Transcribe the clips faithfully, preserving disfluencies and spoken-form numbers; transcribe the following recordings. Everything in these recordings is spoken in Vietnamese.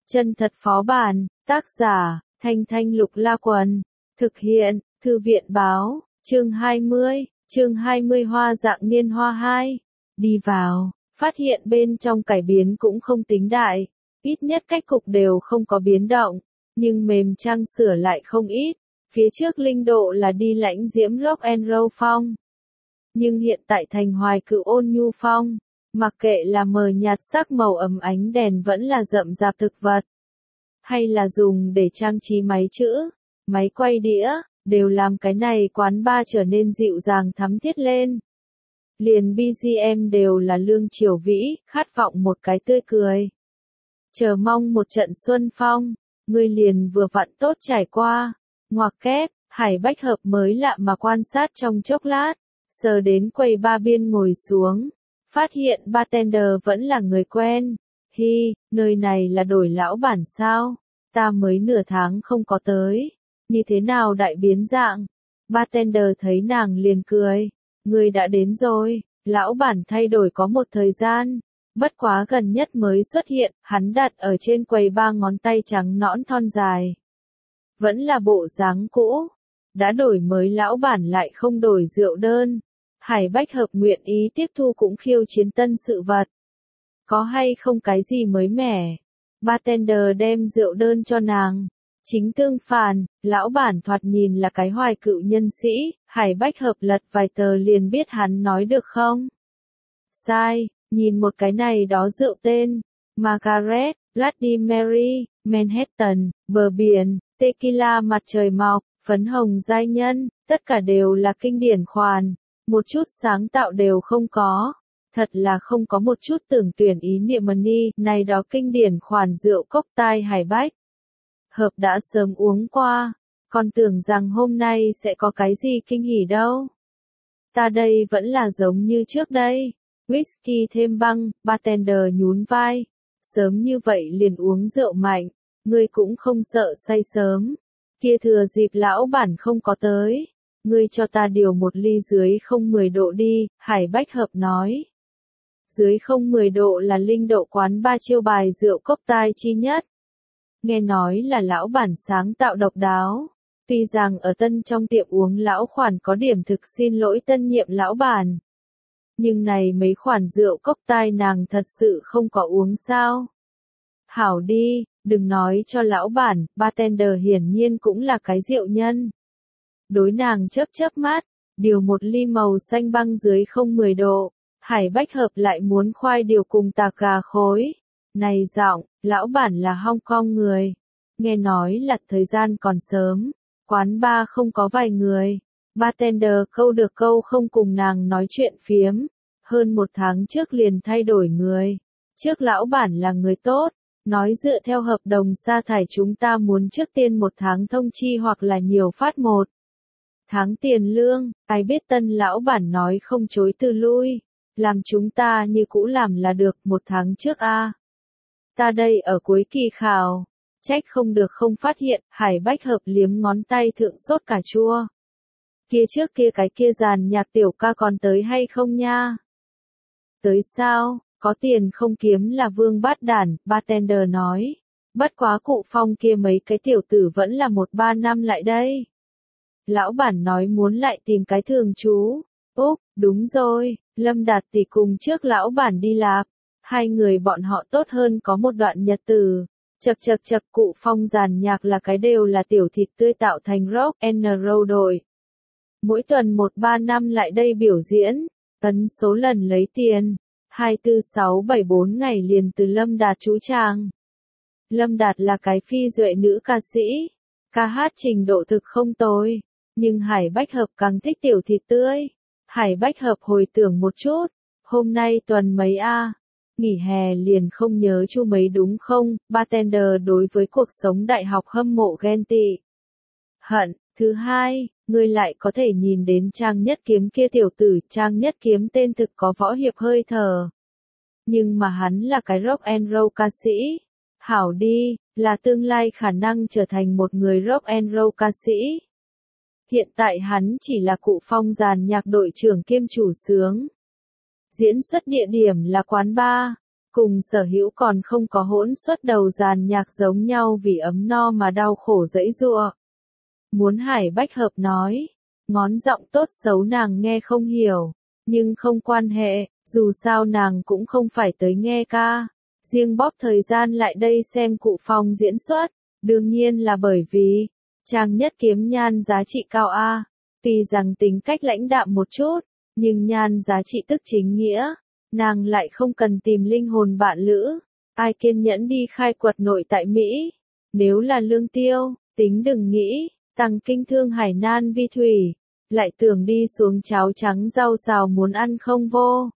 Chân thật phó bản, tác giả, Thanh Thanh Lục La Quần, thực hiện, Thư viện báo, chương hai mươi, chương hai mươi hoa dạng niên hoa hai. Đi vào, phát hiện bên trong cải biến cũng không tính đại, ít nhất cách cục đều không có biến động, nhưng mềm trang sửa lại không ít, phía trước linh độ là đi lãnh diễm rock and roll phong. Nhưng hiện tại thành hoài cựu ôn nhu phong, mặc kệ là mờ nhạt sắc màu ấm ánh đèn vẫn là rậm rạp thực vật, hay là dùng để trang trí máy chữ, máy quay đĩa, đều làm cái này quán bar trở nên dịu dàng thắm thiết lên. Liền bê giê em đều là lương triều vĩ, khát vọng một cái tươi cười. Chờ mong một trận xuân phong, người liền vừa vặn tốt trải qua, ngoặc kép, Hải Bách Hợp mới lạ mà quan sát trong chốc lát, sờ đến quầy ba biên ngồi xuống, phát hiện bartender vẫn là người quen. Hi, nơi này là đổi lão bản sao? Ta mới nửa tháng không có tới, như thế nào đại biến dạng? Bartender thấy nàng liền cười, người đã đến rồi, lão bản thay đổi có một thời gian, bất quá gần nhất mới xuất hiện, hắn đặt ở trên quầy ba ngón tay trắng nõn thon dài. Vẫn là bộ dáng cũ, đã đổi mới lão bản lại không đổi rượu đơn. Hải Bách Hợp nguyện ý tiếp thu cũng khiêu chiến tân sự vật. Có hay không cái gì mới mẻ? Bartender đem rượu đơn cho nàng. Chính tương phản, lão bản thoạt nhìn là cái hoài cựu nhân sĩ, Hải Bách Hợp lật vài tờ liền biết hắn nói được không? Sai, nhìn một cái này đó rượu tên, Margaret, Bloody Mary, Manhattan, bờ biển, tequila mặt trời mọc, phấn hồng giai nhân, tất cả đều là kinh điển khoản, một chút sáng tạo đều không có. Thật là không có một chút tưởng tuyển ý niệm money, này đó kinh điển khoản rượu cốc tai Hải Bách Hợp đã sớm uống qua, còn tưởng rằng hôm nay sẽ có cái gì kinh hỉ đâu. Ta đây vẫn là giống như trước đây, whisky thêm băng, bartender nhún vai, sớm như vậy liền uống rượu mạnh, ngươi cũng không sợ say sớm, kia thừa dịp lão bản không có tới, ngươi cho ta điều một ly dưới không mười độ đi, Hải Bách Hợp nói. Dưới không mười độ là linh độ quán ba chiêu bài rượu cốc tai chi nhất. Nghe nói là lão bản sáng tạo độc đáo. Tuy rằng ở tân trong tiệm uống lão khoản có điểm thực xin lỗi tân nhiệm lão bản. Nhưng này mấy khoản rượu cốc tai nàng thật sự không có uống sao. Hảo đi, đừng nói cho lão bản, bartender hiển nhiên cũng là cái rượu nhân. Đối nàng chớp chớp mắt, điều một ly màu xanh băng dưới không mười độ. Hải Bách Hợp lại muốn khoai điều cùng tạc gà khối. Này giọng, lão bản là Hong Kong người. Nghe nói là thời gian còn sớm, quán bar không có vài người. Bartender câu được câu không cùng nàng nói chuyện phiếm. Hơn một tháng trước liền thay đổi người. Trước lão bản là người tốt, nói dựa theo hợp đồng sa thải chúng ta muốn trước tiên một tháng thông chi hoặc là nhiều phát một tháng tiền lương. Ai biết tân lão bản nói không chối từ lui. Làm chúng ta như cũ làm là được một tháng trước a. À. Ta đây ở cuối kỳ khảo, trách không được không phát hiện, Hải Bách Hợp liếm ngón tay thượng sốt cà chua. Kia trước kia cái kia dàn nhạc tiểu ca còn tới hay không nha? Tới sao, có tiền không kiếm là vương bát đản, bartender nói. Bất quá cụ Phong kia mấy cái tiểu tử vẫn là một ba năm lại đây. Lão bản nói muốn lại tìm cái thường trú. Úp, đúng rồi, Lâm Đạt tỷ cùng trước lão bản đi Lạp, hai người bọn họ tốt hơn có một đoạn nhật tử. Chậc chậc chậc cụ Phong giàn nhạc là cái đều là tiểu thịt tươi tạo thành rock and roll đội. Mỗi tuần một ba năm lại đây biểu diễn, tấn số lần lấy tiền, hai tư sáu bảy bốn ngày liền từ Lâm Đạt chú tràng. Lâm Đạt là cái phi duệ nữ ca sĩ, ca hát trình độ thực không tồi, nhưng Hải Bách Hợp càng thích tiểu thịt tươi. Hải Bách Hợp hồi tưởng một chút, hôm nay tuần mấy a, nghỉ hè liền không nhớ chu mấy đúng không? Bartender đối với cuộc sống đại học hâm mộ ghen tị. Hận, thứ hai, ngươi lại có thể nhìn đến Trang Nhất Kiếm kia tiểu tử, Trang Nhất Kiếm tên thực có võ hiệp hơi thở. Nhưng mà hắn là cái rock and roll ca sĩ. Hảo đi, là tương lai khả năng trở thành một người rock and roll ca sĩ. Hiện tại hắn chỉ là cụ Phong dàn nhạc đội trưởng kiêm chủ xướng. Diễn xuất địa điểm là quán bar. cùng sở hữu còn không có hỗn xuất đầu dàn nhạc giống nhau vì ấm no mà đau khổ dẫy giụa. Muốn Hải Bách Hợp nói, ngón giọng tốt xấu nàng nghe không hiểu, nhưng không quan hệ, dù sao nàng cũng không phải tới nghe ca, riêng bóp thời gian lại đây xem Cụ Phong diễn xuất, đương nhiên là bởi vì, Trang Nhất Kiếm nhan giá trị cao a, tuy rằng tính cách lãnh đạm một chút, nhưng nhan giá trị tức chính nghĩa, nàng lại không cần tìm linh hồn bạn lữ, ai kiên nhẫn đi khai quật nội tại Mỹ, nếu là Lương Tiêu, tính đừng nghĩ, tăng kinh thương hải nan vi thủy, lại tưởng đi xuống cháo trắng rau xào muốn ăn không vô.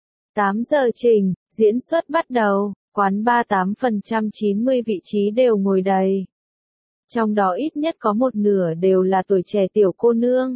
tám giờ trình, diễn xuất bắt đầu, quán ba tám phần trăm chín mươi vị trí đều ngồi đầy. Trong đó ít nhất có một nửa đều là tuổi trẻ tiểu cô nương.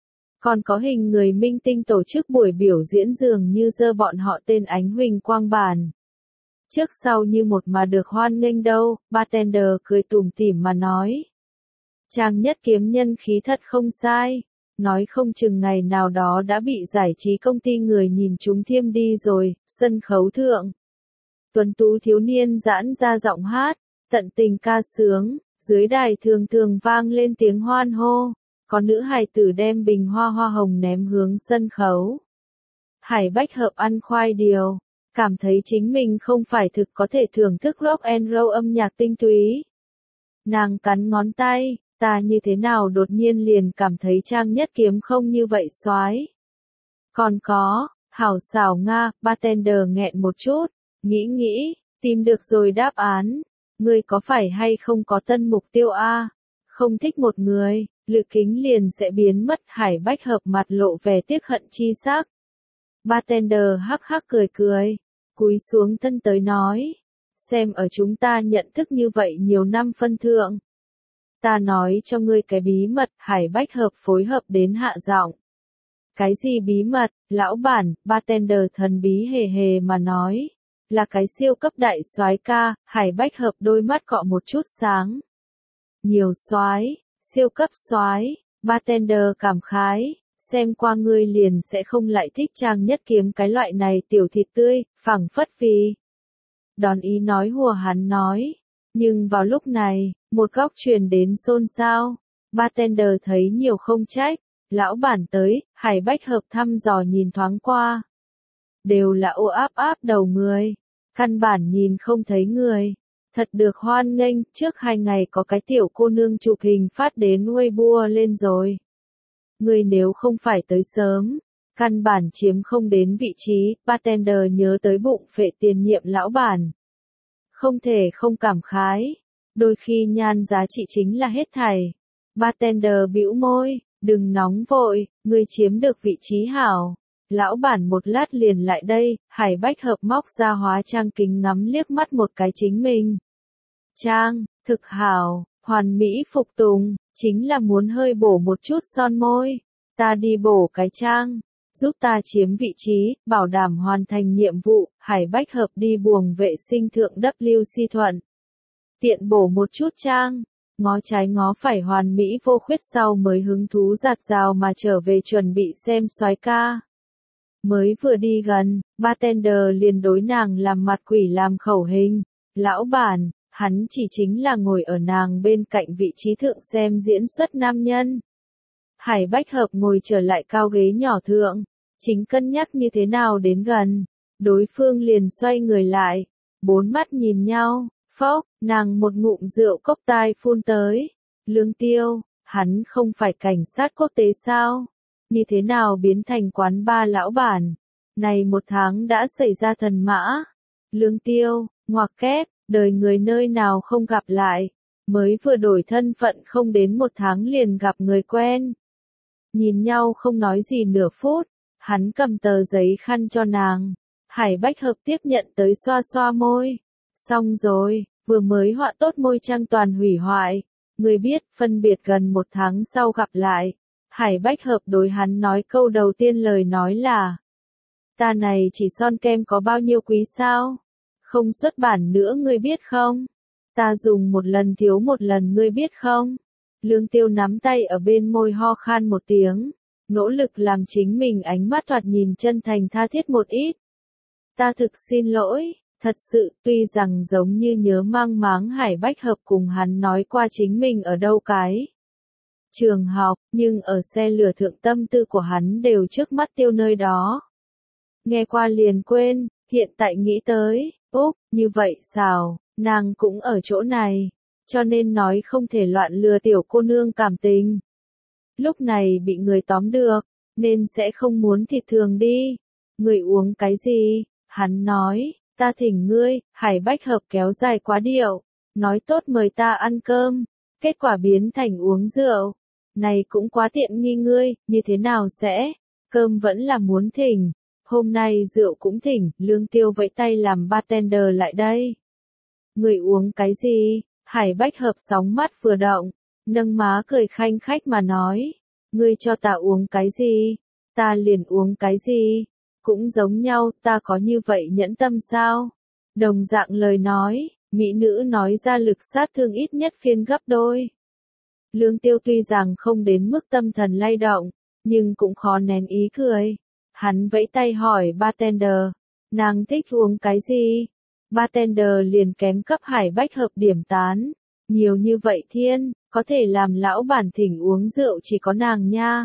Còn có hình người minh tinh tổ chức buổi biểu diễn dường như dơ bọn họ tên ánh huỳnh quang bản. Trước sau như một mà được hoan nghênh đâu, bartender cười tủm tỉm mà nói. Trang Nhất Kiếm nhân khí thật không sai, nói không chừng ngày nào đó đã bị giải trí công ty người nhìn chúng thiêm đi rồi, sân khấu thượng. Tuấn tú thiếu niên giãn ra giọng hát, tận tình ca sướng, dưới đài thường thường vang lên tiếng hoan hô, có nữ hài tử đem bình hoa hoa hồng ném hướng sân khấu. Hải Bách Hợp ăn khoai điều, cảm thấy chính mình không phải thực có thể thưởng thức rock and roll âm nhạc tinh túy. Nàng cắn ngón tay, ta như thế nào đột nhiên liền cảm thấy Trang Nhất Kiếm không như vậy soái. Còn có, hảo xảo Nga, bartender nghẹn một chút, nghĩ nghĩ, tìm được rồi đáp án. Ngươi có phải hay không có tân mục tiêu a? Không thích một người, Lự Kính liền sẽ biến mất. Hải Bách Hợp mặt lộ vẻ tiếc hận chi sắc. Bartender hắc hắc cười cười, cúi xuống thân tới nói, xem ở chúng ta nhận thức như vậy nhiều năm phân thượng. Ta nói cho ngươi cái bí mật, Hải Bách Hợp phối hợp đến hạ giọng. Cái gì bí mật, lão bản, bartender thần bí hề hề mà nói. Là cái siêu cấp đại soái ca, Hải Bách Hợp đôi mắt cọ một chút sáng. Nhiều soái, siêu cấp soái, bartender cảm khái, xem qua ngươi liền sẽ không lại thích Trang Nhất Kiếm cái loại này tiểu thịt tươi, phẳng phất vì. Đón ý nói hùa hắn nói, nhưng vào lúc này, một góc truyền đến xôn xao, bartender thấy nhiều không trách, lão bản tới, Hải Bách Hợp thăm dò nhìn thoáng qua. Đều là ô áp áp đầu người, căn bản nhìn không thấy người, thật được hoan nghênh, trước hai ngày có cái tiểu cô nương chụp hình phát đến Weibo lên rồi. Người nếu không phải tới sớm, căn bản chiếm không đến vị trí, bartender nhớ tới bụng phệ tiền nhiệm lão bản. Không thể không cảm khái, đôi khi nhan giá trị chính là hết thảy. Bartender bĩu môi, đừng nóng vội, người chiếm được vị trí hảo. Lão bản một lát liền lại đây, Hải Bách Hợp móc ra hóa trang kính ngắm liếc mắt một cái chính mình. Trang, thực hảo, hoàn mỹ phục tùng, chính là muốn hơi bổ một chút son môi. Ta đi bổ cái trang, giúp ta chiếm vị trí, bảo đảm hoàn thành nhiệm vụ, Hải Bách Hợp đi buồng vệ sinh thượng W C Thuận. Tiện bổ một chút trang, ngó trái ngó phải hoàn mỹ vô khuyết sau mới hứng thú giạt rào mà trở về chuẩn bị xem soái ca. Mới vừa đi gần, bartender liền đối nàng làm mặt quỷ làm khẩu hình. Lão bản, hắn chỉ chính là ngồi ở nàng bên cạnh vị trí thượng xem diễn xuất nam nhân. Hải Bách Hợp ngồi trở lại cao ghế nhỏ thượng, chính cân nhắc như thế nào đến gần. Đối phương liền xoay người lại, bốn mắt nhìn nhau, phốc, nàng một ngụm rượu cốc tai phun tới. Lương Tiêu, hắn không phải cảnh sát quốc tế sao? Như thế nào biến thành quán ba lão bản? Này một tháng đã xảy ra thần mã. Lương Tiêu, ngoặc kép, đời người nơi nào không gặp lại. Mới vừa đổi thân phận không đến một tháng liền gặp người quen. Nhìn nhau không nói gì nửa phút, hắn cầm tờ giấy khăn cho nàng. Hải Bách Hợp tiếp nhận tới xoa xoa môi. Xong rồi, vừa mới họa tốt môi trang toàn hủy hoại. Người biết, phân biệt gần một tháng sau gặp lại. Hải Bách Hợp đối hắn nói câu đầu tiên lời nói là: ta này chỉ son kem có bao nhiêu quý sao? Không xuất bản nữa ngươi biết không? Ta dùng một lần thiếu một lần ngươi biết không? Lương Tiêu nắm tay ở bên môi ho khan một tiếng, nỗ lực làm chính mình ánh mắt thoạt nhìn chân thành tha thiết một ít. Ta thực xin lỗi, Thật sự, tuy rằng giống như nhớ mang máng Hải Bách Hợp cùng hắn nói qua chính mình ở đâu cái trường học, nhưng ở xe lửa thượng tâm tư của hắn đều trước mắt tiêu nơi đó. Nghe qua liền quên, hiện tại nghĩ tới, úp, như vậy sao, nàng cũng ở chỗ này, cho nên nói không thể loạn lừa tiểu cô nương cảm tình. Lúc này bị người tóm được, nên sẽ không muốn thịt thường đi. Người uống cái gì? Hắn nói, ta thỉnh ngươi, Hải Bách Hợp kéo dài quá điệu, nói tốt mời ta ăn cơm, kết quả biến thành uống rượu. Này cũng quá tiện nghi ngươi, như thế nào sẽ? Cơm vẫn là muốn thỉnh, hôm nay rượu cũng thỉnh, Lương Tiêu vẫy tay làm bartender lại đây. Người uống cái gì? Hải Bách Hợp sóng mắt vừa động, nâng má cười khanh khách mà nói, ngươi cho ta uống cái gì? Ta liền uống cái gì? Cũng giống nhau, ta có như vậy nhẫn tâm sao? Đồng dạng lời nói, mỹ nữ nói ra lực sát thương ít nhất phiên gấp đôi. Lương Tiêu tuy rằng không đến mức tâm thần lay động, nhưng cũng khó nén ý cười. Hắn vẫy tay hỏi bartender, nàng thích uống cái gì? Bartender liền kém cấp Hải Bách Hợp điểm tán. Nhiều như vậy thiên, có thể làm lão bản thỉnh uống rượu chỉ có nàng nha.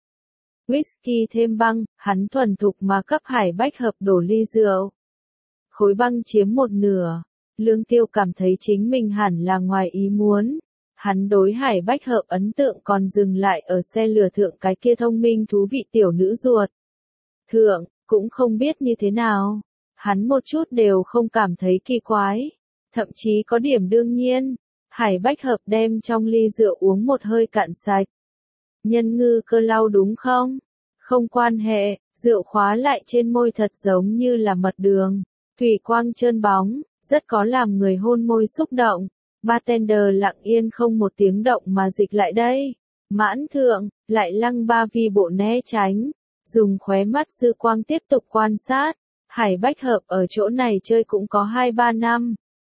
Whisky thêm băng, hắn thuần thục mà cấp Hải Bách Hợp đổ ly rượu. Khối băng chiếm một nửa. Lương Tiêu cảm thấy chính mình hẳn là ngoài ý muốn. Hắn đối Hải Bách Hợp ấn tượng còn dừng lại ở xe lửa thượng cái kia thông minh thú vị tiểu nữ ruột. Thượng, cũng không biết như thế nào. Hắn một chút đều không cảm thấy kỳ quái. Thậm chí có điểm đương nhiên. Hải Bách Hợp đem trong ly rượu uống một hơi cạn sạch. Nhân ngư cơ lau đúng không? Không quan hệ, rượu khóa lại trên môi thật giống như là mật đường. Thủy quang trơn bóng, rất có làm người hôn môi xúc động. Bartender lặng yên không một tiếng động mà dịch lại đây. Mãn thượng, lại lăng ba vi bộ né tránh. Dùng khóe mắt dư quang tiếp tục quan sát. Hải Bách Hợp ở chỗ này chơi cũng có hai ba năm.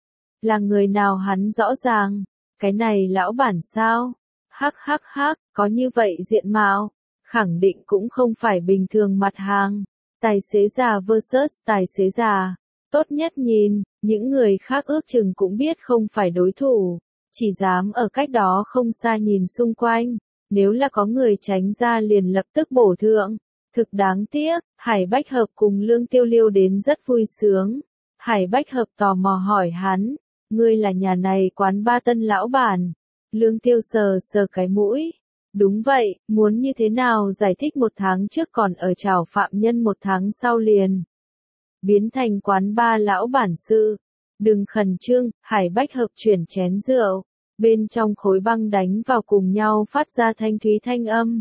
Là người nào hắn rõ ràng. Cái này lão bản sao? Hắc hắc hắc, có như vậy diện mạo. Khẳng định cũng không phải bình thường mặt hàng. Tài xế già versus tài xế già. Tốt nhất nhìn, những người khác ước chừng cũng biết không phải đối thủ. Chỉ dám ở cách đó không xa nhìn xung quanh. Nếu là có người tránh ra liền lập tức bổ thượng. Thực đáng tiếc, Hải Bách Hợp cùng Lương Tiêu liêu đến rất vui sướng. Hải Bách Hợp tò mò hỏi hắn, ngươi là nhà này quán ba tân lão bản. Lương Tiêu sờ sờ cái mũi. Đúng vậy, muốn như thế nào giải thích một tháng trước còn ở chào phạm nhân một tháng sau liền. Biến thành quán ba lão bản sự. Đừng khẩn trương, Hải Bách Hợp chuyển chén rượu. Bên trong khối băng đánh vào cùng nhau phát ra thanh thúy thanh âm.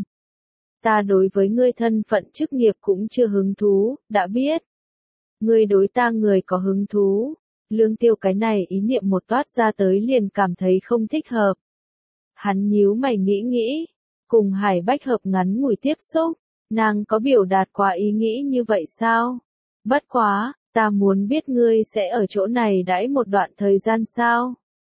Ta đối với ngươi thân phận chức nghiệp cũng chưa hứng thú, đã biết. Ngươi đối ta người có hứng thú. Lương Tiêu cái này ý niệm một toát ra tới liền cảm thấy không thích hợp. Hắn nhíu mày nghĩ nghĩ. Cùng Hải Bách Hợp ngắn ngủi tiếp xúc. Nàng có biểu đạt quá ý nghĩ như vậy sao? Bất quá, ta muốn biết ngươi sẽ ở chỗ này đãi một đoạn thời gian sao?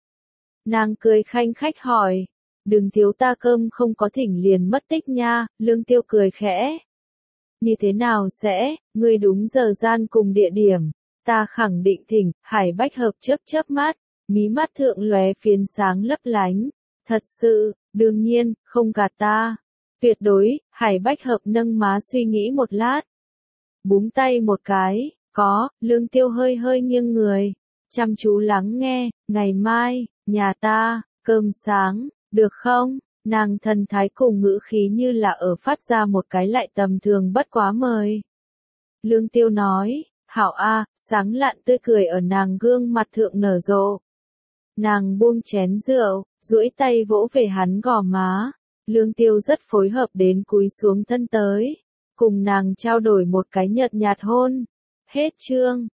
Nàng cười khanh khách hỏi. Đừng thiếu ta cơm không có thỉnh liền mất tích nha, Lương Tiêu cười khẽ. Như thế nào sẽ, ngươi đúng giờ gian cùng địa điểm, ta khẳng định thỉnh, Hải Bách Hợp chớp chớp mắt, mí mắt thượng lóe phiến sáng lấp lánh. Thật sự, đương nhiên, không gạt ta. Tuyệt đối, Hải Bách Hợp nâng má suy nghĩ một lát. Búng tay một cái, có, Lương Tiêu hơi hơi nghiêng người. Chăm chú lắng nghe, ngày mai, nhà ta, cơm sáng. Được không? Nàng thần thái cùng ngữ khí như là ở phát ra một cái lại tầm thường bất quá mời. Lương Tiêu nói, hảo a, sáng lạn tươi cười ở nàng gương mặt thượng nở rộ. Nàng buông chén rượu, duỗi tay vỗ về hắn gò má. Lương Tiêu rất phối hợp đến cúi xuống thân tới. Cùng nàng trao đổi một cái nhợt nhạt hôn. Hết chương.